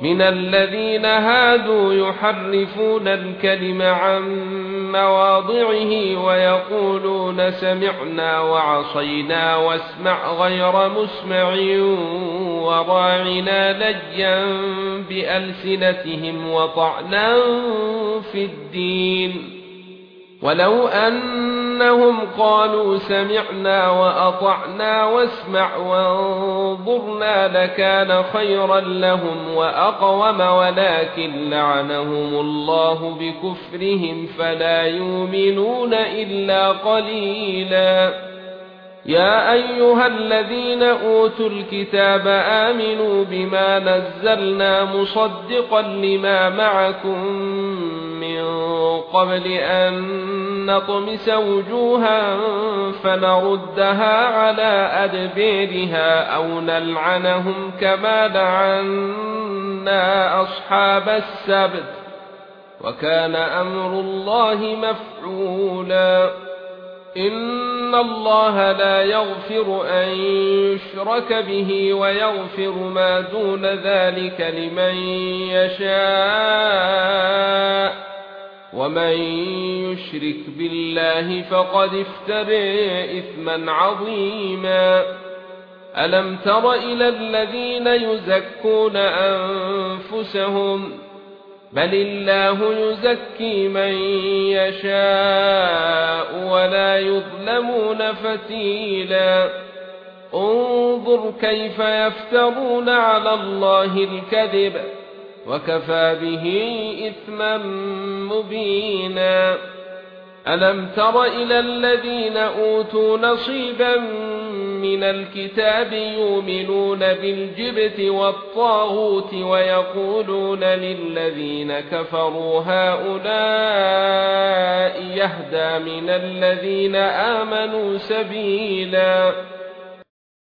من الذين هادوا يحرفون الكلم عن مواضعه ويقولون سمعنا وعصينا واسمع غير مسمع وراعنا لجا بألسنتهم وطعنا في الدين ولو أنهم قالوا سمعنا وأطعنا واسمع وانظرنا لكان خيرا لهم وأقوم ولكن لعنهم الله بكفرهم فلا يؤمنون إلا قليلا. يا أيها الذين أوتوا الكتاب آمنوا بما نزلنا مصدقا لما معكم من قبل أن نطمس وجوها فنردها على أدبيرها أو نلعنهم كما لعنا أصحاب السبت وكان أمر الله مفعولا. إن الله لا يغفر أن يشرك به ويغفر ما دون ذلك لمن يشاء ومن يشرك بالله فقد افترى إثما عظيما. ألم تر إلى الذين يزكون أنفسهم بل الله يزكي من يشاء ولا يظلمون فتيلا. انظر كيف يفترون على الله الكذب وكفى به إثما مبينا. ألم تر إلى الذين أوتوا نصيبا من الكتاب يؤمنون بالجبت والطاغوت ويقولون للذين كفروا هؤلاء يهدى من الذين آمنوا سبيلا.